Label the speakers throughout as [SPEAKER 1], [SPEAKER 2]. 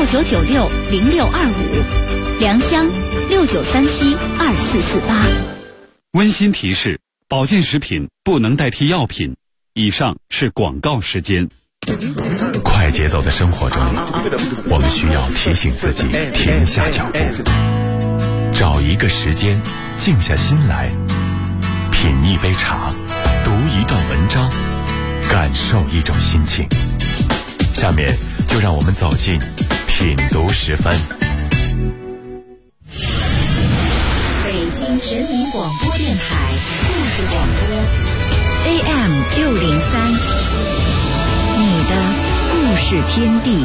[SPEAKER 1] 69960625，良乡69372448。
[SPEAKER 2] 温馨提示：保健食品不能代替药品。以上是广告时间。
[SPEAKER 3] 快节奏的生活中，我们需要提醒自己停下脚步，找一个时间静下心来，品一杯茶，读一段文章，感受一种心情。下面就让我们走进品读10分。
[SPEAKER 1] 北京人民广播电台故事广播 AM603，你的故事天地。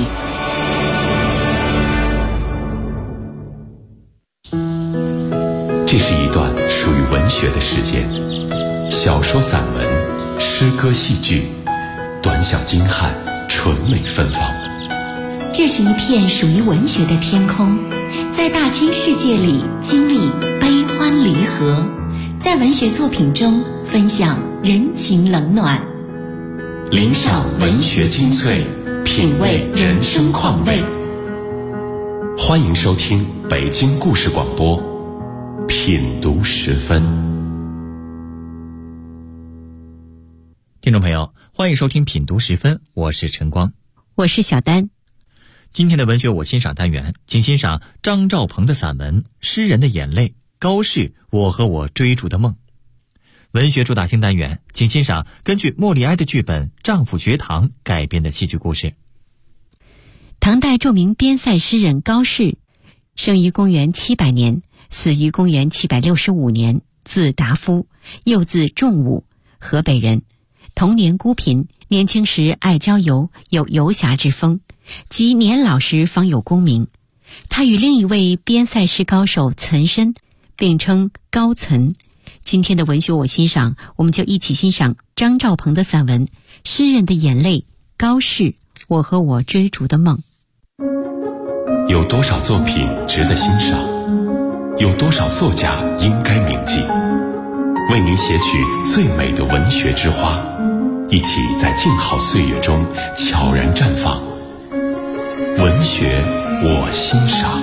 [SPEAKER 3] 这是一段属于文学的时间，小说、散文、诗歌、戏剧，短小精悍，纯美芬芳。
[SPEAKER 4] 这是一片属于文学的天空，在大千世界里经历悲欢离合，在文学作品中分享人情冷暖，
[SPEAKER 3] 聆赏文学精粹，品味人生况味。欢迎收听北京故事广播品读10分。
[SPEAKER 5] 听众朋友，欢迎收听品读10分，我是陈光，
[SPEAKER 4] 我是小丹。
[SPEAKER 5] 今天的文学我欣赏单元，请欣赏张兆鹏的散文《诗人的眼泪》，高适我和我追逐的梦。文学主打星单元，请欣赏根据莫里埃的剧本《丈夫学堂》改编的戏剧故事。
[SPEAKER 4] 唐代著名边塞诗人高适，生于公元700年，死于公元765年，字达夫，又字仲武，河北人。童年孤贫，年轻时爱郊游，有游侠之风，及年老时方有功名。他与另一位边塞诗高手岑参并称高岑。今天的文学我欣赏，我们就一起欣赏张兆鹏的散文《诗人的眼泪》，高适我和我追逐的梦。
[SPEAKER 3] 有多少作品值得欣赏？有多少作家应该铭记？为您写取最美的文学之花，一起在静好岁月中悄然绽放。文学我欣赏。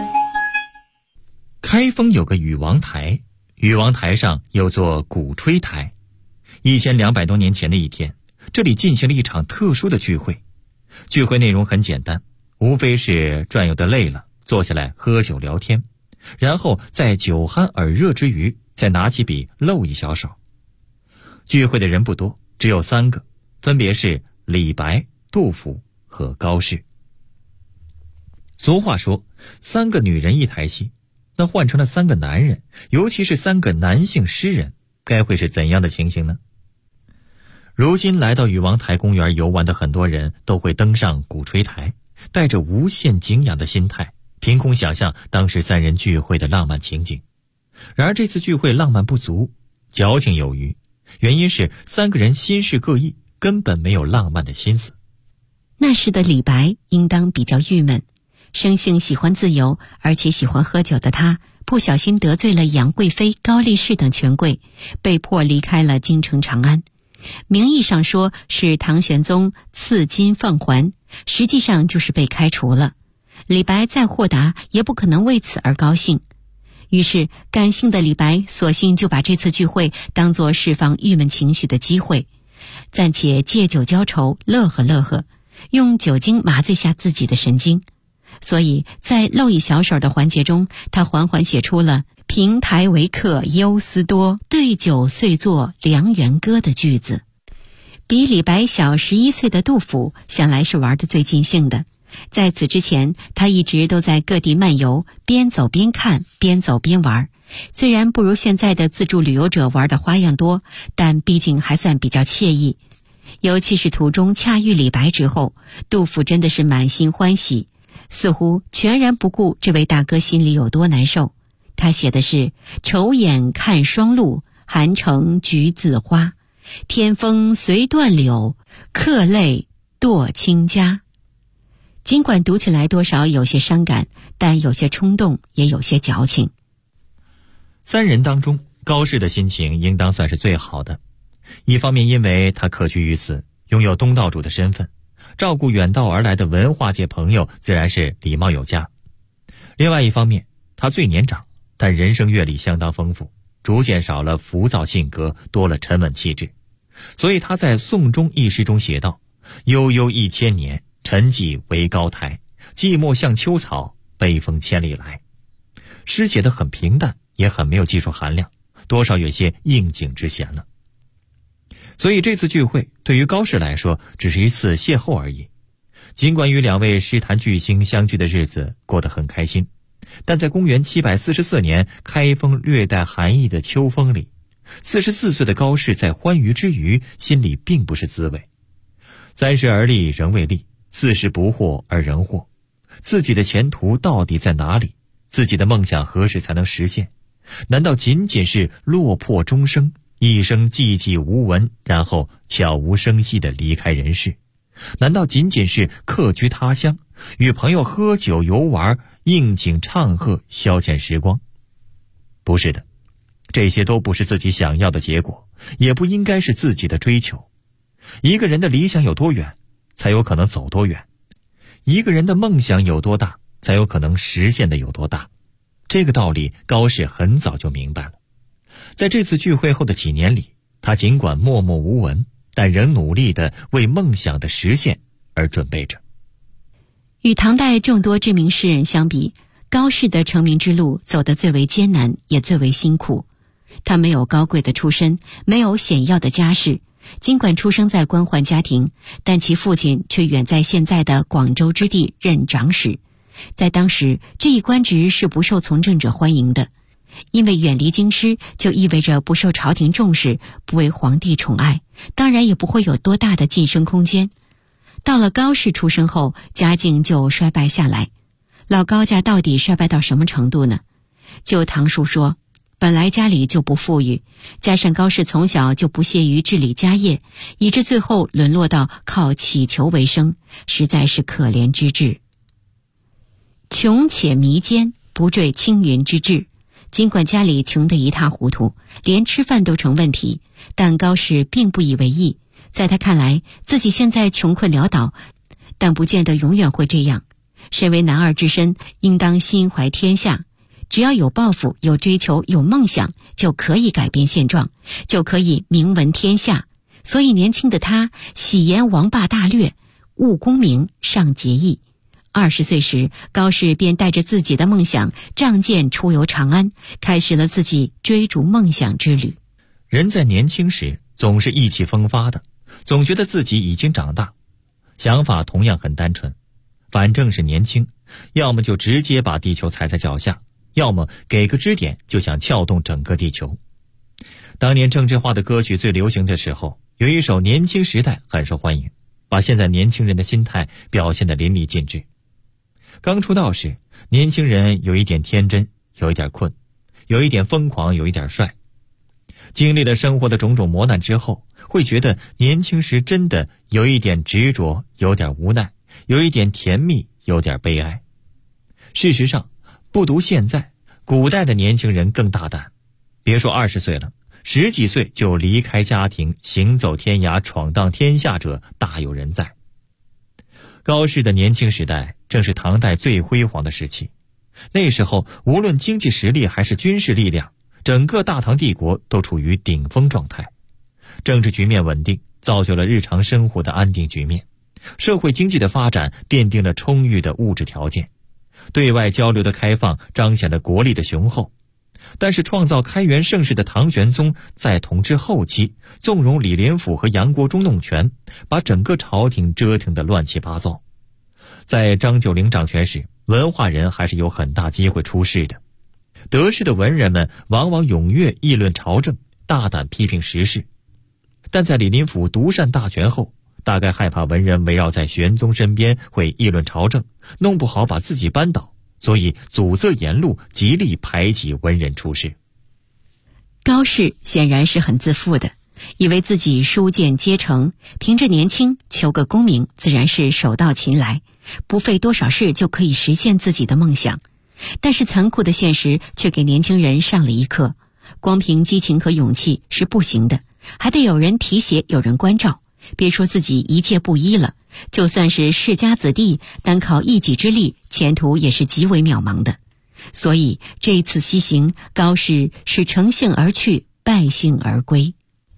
[SPEAKER 5] 开封有个禹王台，禹王台上有座鼓吹台。1200多年前的一天，这里进行了一场特殊的聚会。聚会内容很简单，无非是转悠得累了，坐下来喝酒聊天，然后在酒酣耳热之余，再拿起笔露一小手。聚会的人不多，只有3个，分别是李白、杜甫和高适。俗话说3个女人一台戏，那换成了3个男人，尤其是3个男性诗人，该会是怎样的情形呢？如今来到禹王台公园游玩的很多人都会登上鼓吹台，带着无限敬仰的心态，凭空想象当时3人聚会的浪漫情景。然而这次聚会浪漫不足，矫情有余，原因是3个人心事各异，根本没有浪漫的心思。
[SPEAKER 4] 那时的李白应当比较郁闷，生性喜欢自由，而且喜欢喝酒的他，不小心得罪了杨贵妃、高力士等权贵，被迫离开了京城长安。名义上说是唐玄宗赐金放还，实际上就是被开除了。李白再豁达，也不可能为此而高兴。于是感性的李白索性就把这次聚会当作释放郁闷情绪的机会，暂且借酒浇愁，乐呵乐呵，用酒精麻醉下自己的神经。所以在露一小手的环节中，他缓缓写出了平台为客忧思多，对酒遂作良缘歌的句子。比李白小11岁的杜甫向来是玩得最尽兴的，在此之前他一直都在各地漫游，边走边看，边走边玩。虽然不如现在的自助旅游者玩的花样多，但毕竟还算比较惬意。尤其是途中恰遇李白之后，杜甫真的是满心欢喜，似乎全然不顾这位大哥心里有多难受。他写的是愁眼看霜露，寒城橘子花，天风随断柳，客泪堕清家。尽管读起来多少有些伤感，但有些冲动，也有些矫情。
[SPEAKER 5] 3人当中，高适的心情应当算是最好的。一方面因为他客居于此，拥有东道主的身份， 照顾远道而来的文化界朋友自然是礼貌有加。另外一方面，他最年长，但人生阅历相当丰富，逐渐少了浮躁性格，多了沉稳气质。所以他在《宋钟》一诗中写道：悠悠1000年，沉寂为高台，寂寞像秋草，北风千里来。诗写得很平淡，也很没有技术含量，多少有些应景之嫌了。所以这次聚会对于高适来说只是一次邂逅而已。尽管与两位诗坛巨星相聚的日子过得很开心，但在公元744年开封略带寒意的秋风里，44岁的高适在欢愉之余，心里并不是滋味。30而立仍未立，40不惑而仍惑。自己的前途到底在哪里？自己的梦想何时才能实现？难道仅仅是落魄终生，一生寂寂无闻，然后悄无声息地离开人世？难道仅仅是客居他乡，与朋友喝酒游玩，应景唱和，消遣时光？不是的，这些都不是自己想要的结果，也不应该是自己的追求。一个人的理想有多远，才有可能走多远；一个人的梦想有多大，才有可能实现的有多大。这个道理高适很早就明白了。在这次聚会后的几年里，他尽管默默无闻，但仍努力地为梦想的实现而准备着。
[SPEAKER 4] 与唐代众多知名诗人相比，高适的成名之路走得最为艰难，也最为辛苦。他没有高贵的出身，没有显要的家世，尽管出生在官宦家庭，但其父亲却远在现在的广州之地任长史。在当时，这一官职是不受从政者欢迎的，因为远离京师就意味着不受朝廷重视，不为皇帝宠爱，当然也不会有多大的晋升空间。到了高适出生后，家境就衰败下来。老高家到底衰败到什么程度呢？就唐述说，本来家里就不富裕，加上高适从小就不屑于治理家业，以致最后沦落到靠乞求为生，实在是可怜之至。穷且弥坚，不坠青云之志。尽管家里穷得一塌糊涂，连吃饭都成问题，但高适并不以为意。在他看来，自己现在穷困潦倒，但不见得永远会这样。身为男儿之身，应当心怀天下，只要有抱负、有追求、有梦想，就可以改变现状，就可以名闻天下。所以年轻的他喜言王霸大略，务功名，尚节义。20岁时，高适便带着自己的梦想仗剑出游长安，开始了自己追逐梦想之旅。
[SPEAKER 5] 人在年轻时总是意气风发的，总觉得自己已经长大，想法同样很单纯，反正是年轻，要么就直接把地球踩在脚下，要么给个支点就想撬动整个地球。当年政治化的歌曲最流行的时候，有一首《年轻时代》很受欢迎，把现在年轻人的心态表现得淋漓尽致。刚出道时，年轻人有一点天真，有一点困，有一点疯狂，有一点帅。经历了生活的种种磨难之后，会觉得年轻时真的有一点执着，有点无奈，有一点甜蜜，有点悲哀。事实上，不独现在，古代的年轻人更大胆，别说20岁了，10几岁就离开家庭，行走天涯，闯荡天下者大有人在。高适的年轻时代正是唐代最辉煌的时期，那时候无论经济实力还是军事力量，整个大唐帝国都处于顶峰状态。政治局面稳定，造就了日常生活的安定局面，社会经济的发展奠定了充裕的物质条件，对外交流的开放彰显了国力的雄厚。但是创造开元盛世的唐玄宗在同治后期纵容李莲甫和杨国忠弄权，把整个朝廷折腾得乱七八糟。在张九龄掌权时，文化人还是有很大机会出事的。得势的文人们往往踊跃议论朝政，大胆批评时事。但在李林甫独擅大权后，大概害怕文人围绕在玄宗身边会议论朝政，弄不好把自己扳倒，所以阻塞言路，极力排挤文人出仕。
[SPEAKER 4] 高适显然是很自负的，以为自己书剑皆成，凭着年轻求个功名自然是手到擒来，不费多少事就可以实现自己的梦想。但是残酷的现实却给年轻人上了一课，光凭激情和勇气是不行的，还得有人提携，有人关照， 别说自己一介布衣了，就算是世家子弟，单靠一己之力，前途也是极为渺茫的。所以这一次西行，高适是乘兴而去，败兴而归。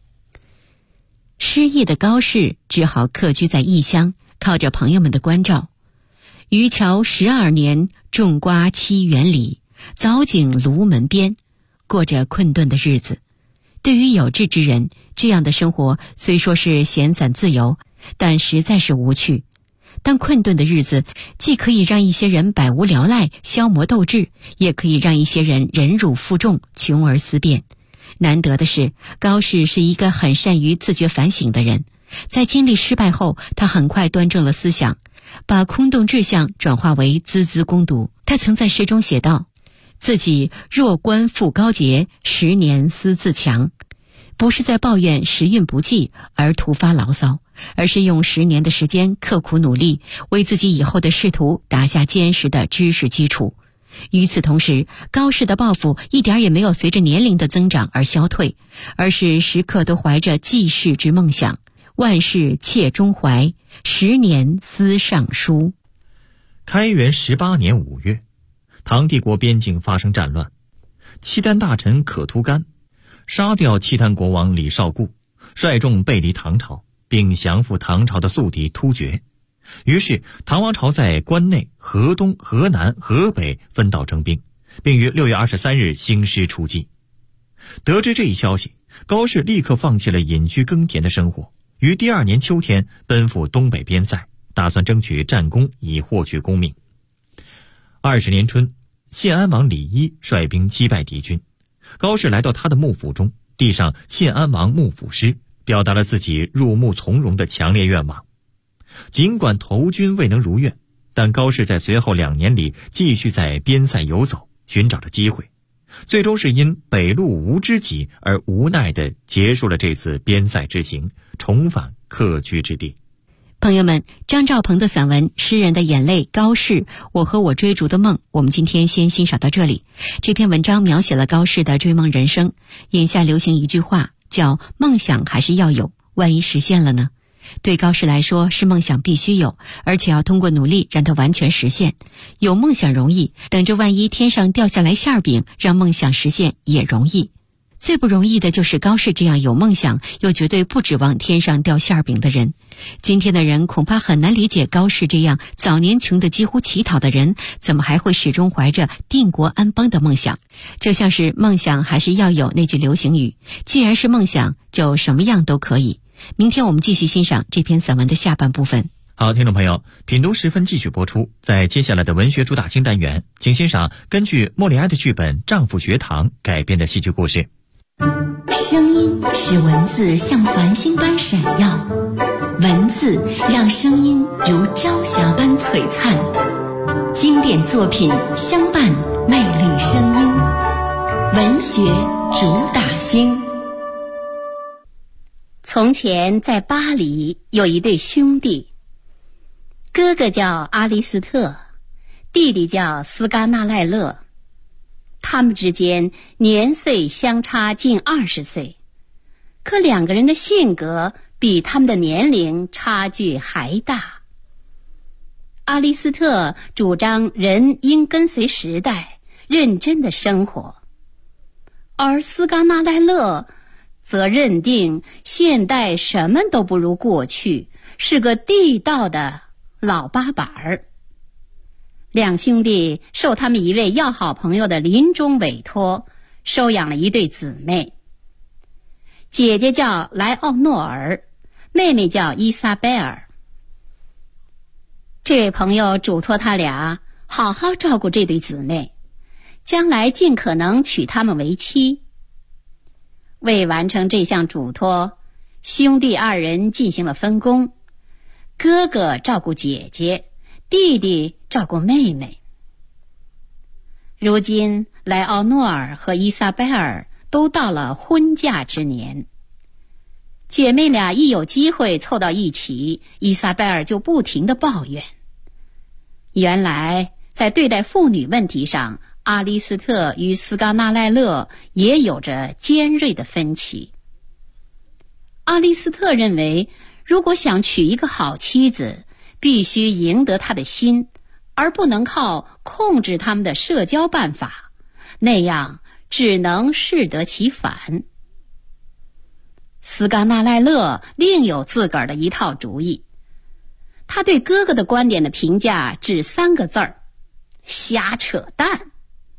[SPEAKER 4] 失意的高适只好客居在异乡，靠着朋友们的关照。渔樵12年，种瓜7园里，早景庐门边，过着困顿的日子。对于有志之人，这样的生活虽说是闲散自由，但实在是无趣。但困顿的日子既可以让一些人百无聊赖，消磨斗志，也可以让一些人忍辱负重，穷而思变。难得的是，高适是一个很善于自觉反省的人。在经历失败后，他很快端正了思想，把空洞志向转化为孜孜攻读。他曾在诗中写道：自己若观复高洁，10年思自强。不是在抱怨时运不济而突发牢骚，而是用10年的时间刻苦努力，为自己以后的仕途打下坚实的知识基础。与此同时，高适的抱负一点也没有随着年龄的增长而消退，而是时刻都怀着济世之梦想。万事切中怀，10年思尚书。
[SPEAKER 5] 开元18年5月，唐帝国边境发生战乱，契丹大臣可图干杀掉契丹国王李绍固，率众背离唐朝，并降服唐朝的宿敌突厥。于是唐王朝在关内、河东、河南、河北分道征兵，并于6月23日兴师出击。得知这一消息，高适立刻放弃了隐居耕田的生活，于第2年秋天奔赴东北边塞，打算争取战功以获取功名。20年春，献安王李一率兵击败敌军，高适来到他的幕府中，递上献安王幕府诗，表达了自己入幕从戎的强烈愿望。尽管投军未能如愿，但高适在随后2年里继续在边塞游走，寻找着机会，最终是因北路无知己而无奈地结束了这次边塞之行，重返客居之地。
[SPEAKER 4] 朋友们，张兆鹏的散文《诗人的眼泪》，高适，我和我追逐的梦，我们今天先欣赏到这里。这篇文章描写了高适的追梦人生。眼下流行一句话，叫梦想还是要有，万一实现了呢？对高适来说，是梦想必须有，而且要通过努力让它完全实现。有梦想容易，等着万一天上掉下来馅饼，让梦想实现也容易。最不容易的就是高适这样有梦想又绝对不指望天上掉馅饼的人。今天的人恐怕很难理解高适这样早年穷得几乎乞讨的人，怎么还会始终怀着定国安邦的梦想。就像是梦想还是要有那句流行语，既然是梦想，就什么样都可以。明天我们继续欣赏这篇散文的下半部分。
[SPEAKER 5] 好，听众朋友，品读时分继续播出。在接下来的文学主打新单元，请欣赏根据莫里埃的剧本《丈夫学堂》改编的戏剧故事。
[SPEAKER 1] 声音使文字像繁星般闪耀，文字让声音如朝霞般璀璨。经典作品相伴，魅力声音，文学主打星。从前在巴黎有一对兄弟，哥哥叫阿里斯特，弟弟叫斯嘎纳赖勒。他们之间年岁相差近20岁，可2个人的性格比他们的年龄差距还大。阿里斯特主张人应跟随时代，认真的生活，而斯嘎纳赖勒则认定现代什么都不如过去，是个地道的老八板儿。2兄弟受他们一位要好朋友的临终委托，收养了一对姊妹。姐姐叫莱奥诺尔，妹妹叫伊莎贝尔。这位朋友嘱托他俩好好照顾这对姊妹，将来尽可能娶她们为妻。为完成这项嘱托，兄弟2人进行了分工，哥哥照顾姐姐，弟弟照顾妹妹。如今莱奥诺尔和伊莎贝尔都到了婚嫁之年，姐妹俩一有机会凑到一起，伊莎贝尔就不停地抱怨。原来在对待妇女问题上，阿里斯特与斯嘎纳赖勒也有着尖锐的分歧。阿里斯特认为， 如果想娶一个好妻子，必须赢得她的心，而不能靠控制他们的社交办法，那样只能适得其反。斯嘎那赖勒另有自个儿的一套主意，他对哥哥的观点的评价只3个字儿：瞎扯淡。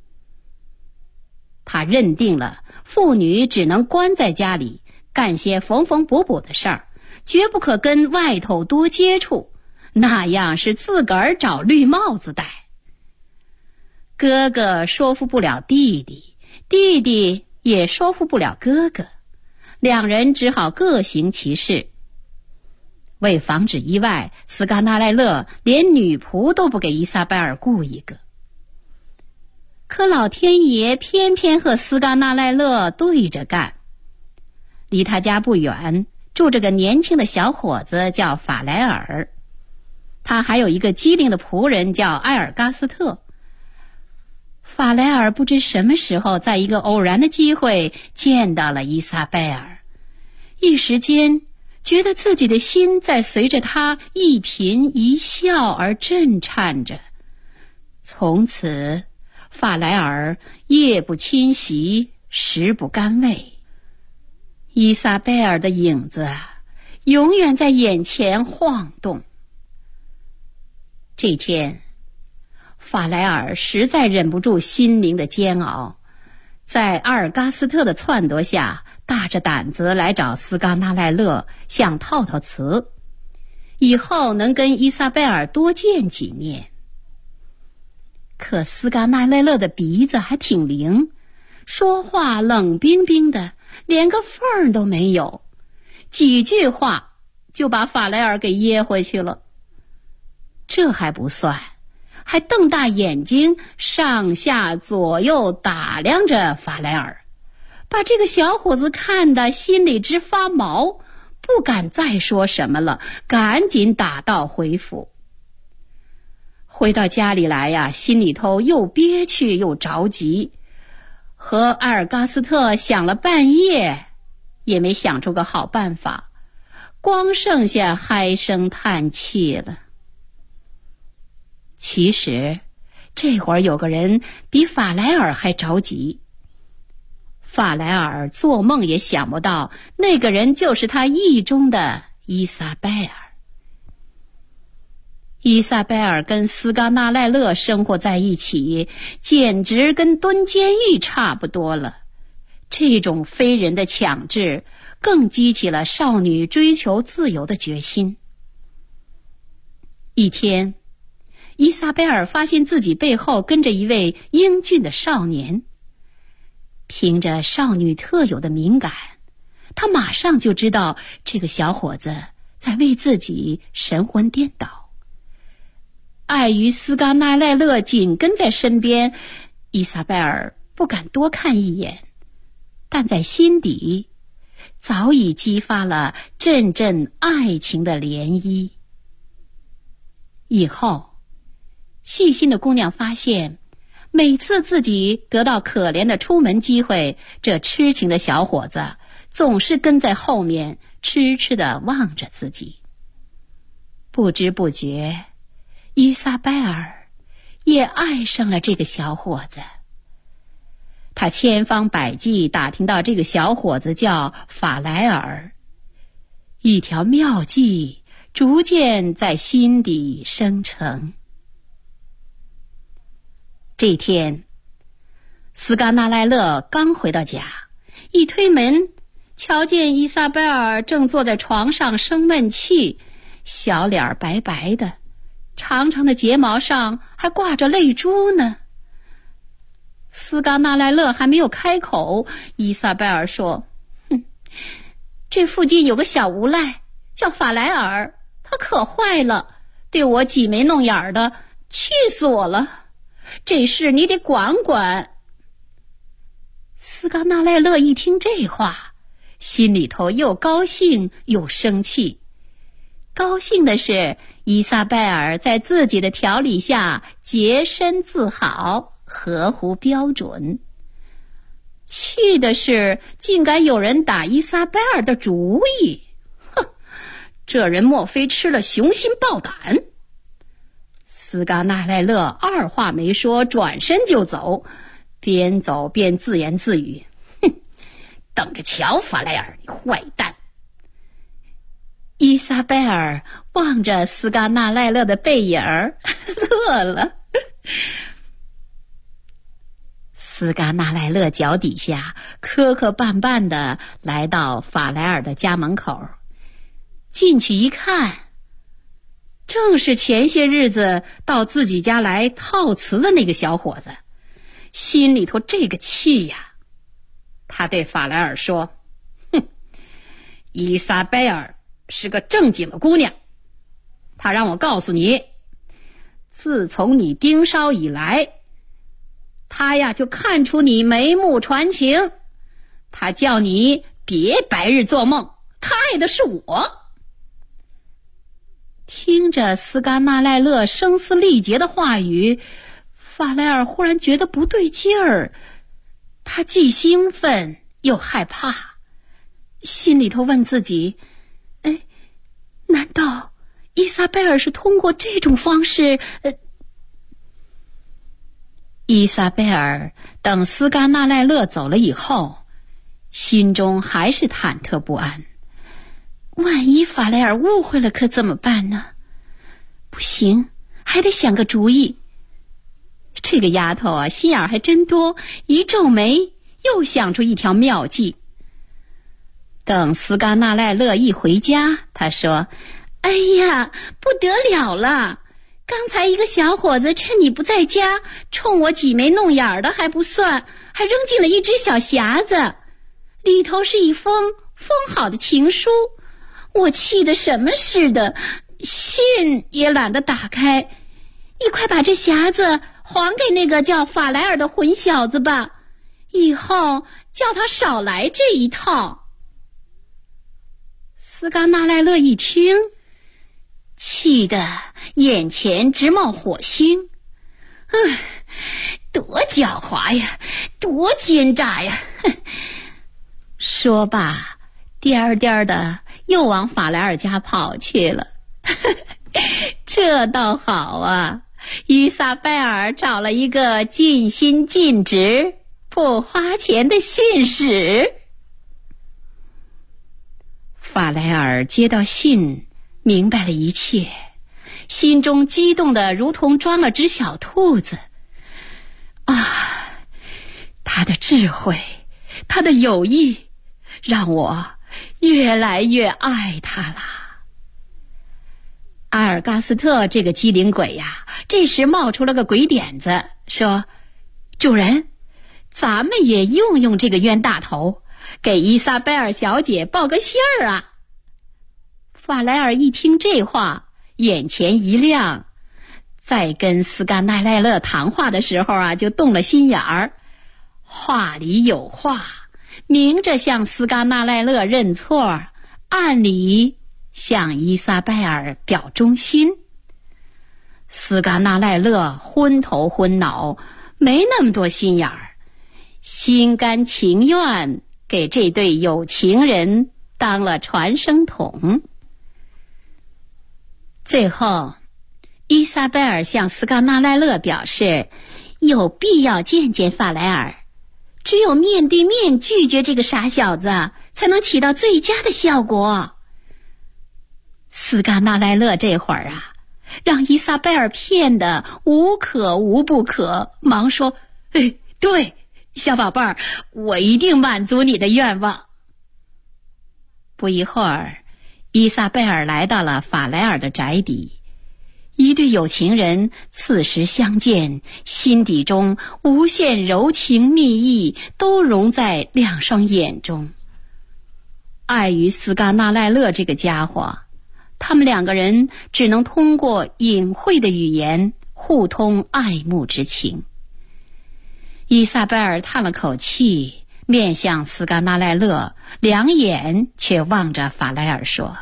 [SPEAKER 1] 他认定了妇女只能关在家里干些缝缝补补的事儿，绝不可跟外头多接触，那样是自个儿找绿帽子戴。哥哥说服不了弟弟，弟弟也说服不了哥哥，两人只好各行其事。为防止意外，斯嘎那赖勒连女仆都不给伊莎贝尔雇一个。可老天爷偏偏和斯嘎那赖勒对着干。离他家不远住着个年轻的小伙子叫法莱尔，他还有一个机灵的仆人叫埃尔加斯特。法莱尔不知什么时候在一个偶然的机会见到了伊莎贝尔，一时间觉得自己的心在随着他一颦一笑而震颤着。从此法莱尔夜不侵袭，食不甘味，伊莎贝尔的影子永远在眼前晃动。这天法莱尔实在忍不住心灵的煎熬，在阿尔加斯特的撺掇下，大着胆子来找斯嘎那赖勒，想套套词，以后能跟伊莎贝尔多见几面。可斯嘎那赖勒的鼻子还挺灵，说话冷冰冰的，连个缝儿都没有，几句话就把法莱尔给噎回去了。这还不算，还瞪大眼睛上下左右打量着法莱尔，把这个小伙子看得心里直发毛，不敢再说什么了，赶紧打道回府。回到家里来呀，心里头又憋屈又着急，和埃尔加斯特想了半夜，也没想出个好办法，光剩下唉声叹气了。其实这会儿有个人比法莱尔还着急，法莱尔做梦也想不到，那个人就是他意中的伊莎贝尔。伊莎贝尔跟斯嘎那赖勒生活在一起，简直跟蹲监狱差不多了。这种非人的强制，更激起了少女追求自由的决心。一天，伊莎贝尔发现自己背后跟着一位英俊的少年。凭着少女特有的敏感，她马上就知道这个小伙子在为自己神魂颠倒。碍于斯嘎那赖勒紧跟在身边，伊莎贝尔不敢多看一眼，但在心底早已激发了阵阵爱情的涟漪。以后细心的姑娘发现，每次自己得到可怜的出门机会，这痴情的小伙子总是跟在后面痴痴地望着自己。不知不觉，伊莎贝尔也爱上了这个小伙子。他千方百计打听到这个小伙子叫法莱尔，一条妙计逐渐在心底生成。这天，斯嘎那赖勒刚回到家，一推门，瞧见伊莎贝尔正坐在床上生闷气，小脸白白的，长长的睫毛上还挂着泪珠呢。斯嘎那赖勒还没有开口，伊莎贝尔说：“这附近有个小无赖叫法莱尔，他可坏了，对我挤眉弄眼的，气死我了。这事你得管管。”斯嘎那赖勒一听这话，心里头又高兴又生气。高兴的是伊莎贝尔在自己的调理下洁身自好，合乎标准。气的是竟敢有人打伊莎贝尔的主意， 这人莫非吃了雄心豹胆？斯嘎那赖勒二话没说，转身就走，边走边自言自语：哼，等着瞧，法莱尔，你坏蛋！伊莎贝尔望着斯嘎那赖勒的背影儿乐了。斯嘎那赖勒脚底下磕磕绊绊地来到法莱尔的家门口，进去一看，正是前些日子到自己家来套词的那个小伙子，心里头这个气呀！他对法莱尔说：哼，伊莎贝尔是个正经的姑娘，她让我告诉你，自从你盯梢以来，她呀就看出你眉目传情，她叫你别白日做梦，她爱的是我。听着斯嘎那赖勒声嘶力竭的话语，法莱尔忽然觉得不对劲儿，他既兴奋又害怕，心里头问自己：难道伊莎贝尔是通过这种方式？伊莎贝尔等斯嘎那赖勒走了以后，心中还是忐忑不安。万一法莱尔误会了可怎么办呢？不行，还得想个主意。这个丫头啊，心眼还真多，一皱眉又想出一条妙计。等斯嘎那赖勒一回家，他说：哎呀，不得了了，刚才一个小伙子趁你不在家，冲我挤眉弄眼的还不算，还扔进了一只小匣子，里头是一封封好的情书，我气得什么似的，信也懒得打开。你快把这匣子还给那个叫法莱尔的混小子吧，以后叫他少来这一套。斯嘎那赖勒一听，气得眼前直冒火星。多狡猾呀，多奸诈呀！说罢，颠儿颠儿的又往法莱尔家跑去了。这倒好啊，伊莎贝尔找了一个尽心尽职不花钱的信使。法莱尔接到信，明白了一切，心中激动得如同装了只小兔子。他的智慧，他的友谊，让我越来越爱他了。阿尔嘎斯特这个机灵鬼呀，这时冒出了个鬼点子，说：主人，咱们也用用这个冤大头，给伊莎贝尔小姐报个信儿啊。法莱尔一听这话，眼前一亮，在跟斯嘎那赖勒谈话的时候啊，就动了心眼儿，话里有话，明着向斯嘎那赖勒认错，暗里向伊莎贝尔表忠心。斯嘎那赖勒昏头昏脑，没那么多心眼儿，心甘情愿给这对有情人当了传声筒。最后，伊莎贝尔向斯嘎那赖勒表示，有必要见见法莱尔，只有面对面拒绝这个傻小子，才能起到最佳的效果。斯嘎那赖勒这会儿啊，让伊莎贝尔骗得无可无不可，忙说：对，小宝贝儿，我一定满足你的愿望。不一会儿，伊莎贝尔来到了法莱尔的宅邸，一对有情人此时相见，心底中无限柔情蜜意都融在两双眼中。碍于斯嘎那赖勒这个家伙，他们两个人只能通过隐晦的语言互通爱慕之情。伊莎贝尔叹了口气，面向斯嘎那赖勒，两眼却望着法莱尔说：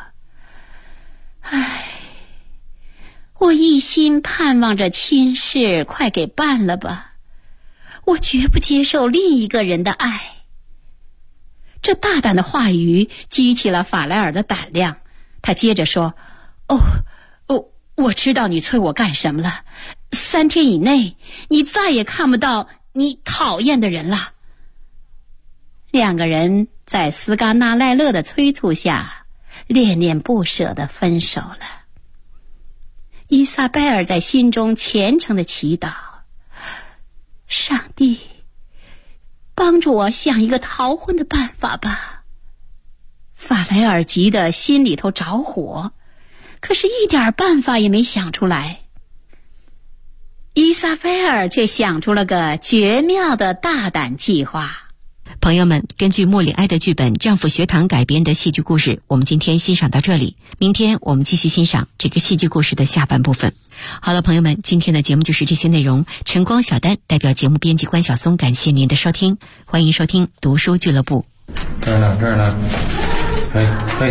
[SPEAKER 1] 我一心盼望着亲事快给办了吧，我绝不接受另一个人的爱。这大胆的话语激起了法莱尔的胆量， 他接着说，我知道你催我干什么了，3天以内你再也看不到你讨厌的人了。2个人在斯嘎纳赖勒的催促下恋恋不舍地分手了。伊莎贝尔在心中虔诚地祈祷，上帝，帮助我想一个逃婚的办法吧。法莱尔急得心里头着火，可是一点办法也没想出来。伊莎贝尔却想出了个绝妙的大胆计划。
[SPEAKER 4] 朋友们，根据莫里埃的剧本《丈夫学堂》改编的戏剧故事，我们今天欣赏到这里，明天我们继续欣赏这个戏剧故事的下半部分。好了，朋友们，今天的节目就是这些内容。晨光小丹代表节目编辑关晓松，感谢您的收听，欢迎收听读书俱乐部。
[SPEAKER 6] 这儿呢，嘿，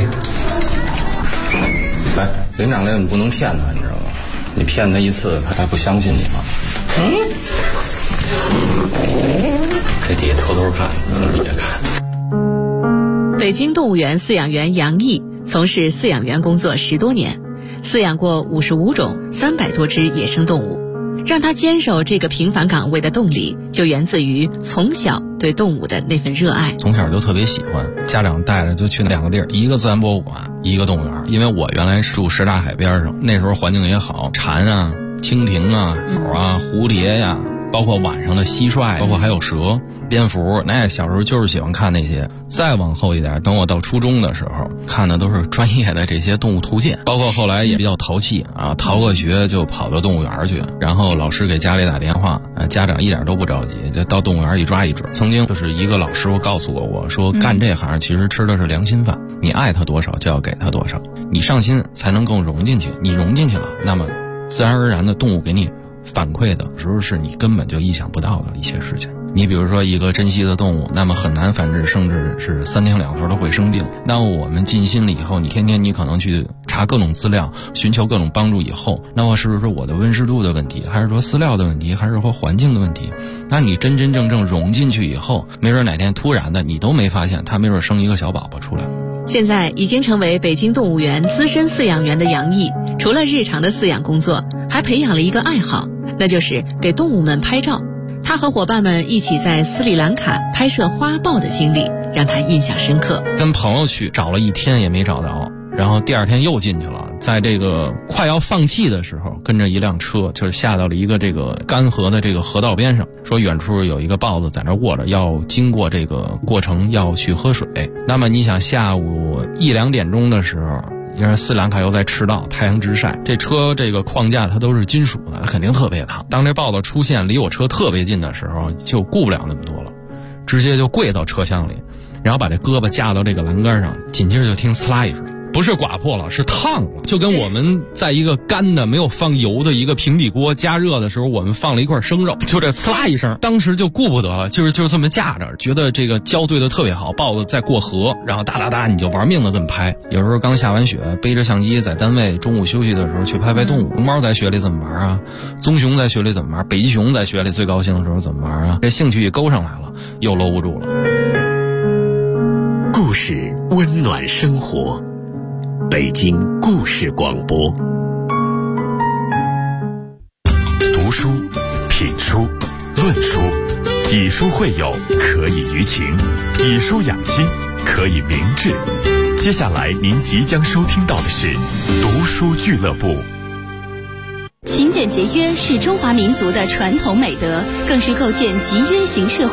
[SPEAKER 6] 来，连长来，你不能骗他，你知道吗？你骗他一次，他还不相信你吗？这底下偷偷看，你别看。
[SPEAKER 7] 北京动物园饲养员杨毅从事饲养员工作10多年，饲养过55种300多只野生动物。让他坚守这个平凡岗位的动力，就源自于从小对动物的那份热爱。
[SPEAKER 6] 从小就特别喜欢，家长带着就去2个地儿，一个自然博物馆，一个动物园。因为我原来住什刹海边上，那时候环境也好，蝉啊、蜻蜓啊、鸟啊、蝴蝶呀，包括晚上的蟋蟀，包括还有蛇、蝙蝠，那小时候就是喜欢看那些。再往后一点，等我到初中的时候，看的都是专业的这些动物图鉴，包括后来也比较淘气啊，逃个学就跑到动物园去，然后老师给家里打电话，家长一点都不着急，就到动物园一抓一准。曾经就是一个老师傅告诉我说干这行其实吃的是良心饭，你爱他多少就要给他多少，你上心才能更融进去，你融进去了，那么自然而然的动物给你反馈的时候是你根本就意想不到的一些事情。你比如说一个珍稀的动物，那么很难繁殖，甚至是3天2头都会生病。那么我们尽心了以后，你天天你可能去查各种资料，寻求各种帮助以后，那么是不是我的温湿度的问题，还是说饲料的问题，还是说环境的问题？那你真真正正融进去以后，没准哪天突然的你都没发现，它没准生一个小宝宝出来。
[SPEAKER 7] 现在已经成为北京动物园资深饲养员的杨毅，除了日常的饲养工作，还培养了一个爱好，那就是给动物们拍照。他和伙伴们一起在斯里兰卡拍摄花豹的经历让他印象深刻。
[SPEAKER 6] 跟朋友去找了1天也没找着，然后第2天又进去了，在这个快要放弃的时候，跟着一辆车就是下到了一个这个干涸的这个河道边上，说远处有一个豹子在那卧着，要经过这个过程要去喝水。那么你想下午1、2点钟的时候，因为斯里兰卡又在赤道，太阳直晒，这车这个框架它都是金属的，肯定特别烫。当这豹子出现离我车特别近的时候，就顾不了那么多了，直接就跪到车厢里，然后把这胳膊架到这个栏杆上，紧接着就听呲啦一声，不是刮破了，是烫了，就跟我们在一个干的没有放油的一个平底锅加热的时候，我们放了一块生肉，就这呲啦一声，当时就顾不得了，就是这么架着，觉得这个交对的特别好，豹子在过河，然后哒哒哒你就玩命的这么拍。有时候刚下完雪，背着相机在单位中午休息的时候去拍拍动物，龙猫在雪里怎么玩啊，棕熊在雪里怎么玩，北极熊在雪里最高兴的时候怎么玩啊，这兴趣一勾上来了，又搂不住了。
[SPEAKER 8] 故事温暖生活，北京故事广播。
[SPEAKER 3] 读书、品书、论书，以书会友，可以娱情；以书养心，可以明志。接下来您即将收听到的是读书俱乐部。
[SPEAKER 9] 勤俭节约是中华民族的传统美德，更是构建集约型社会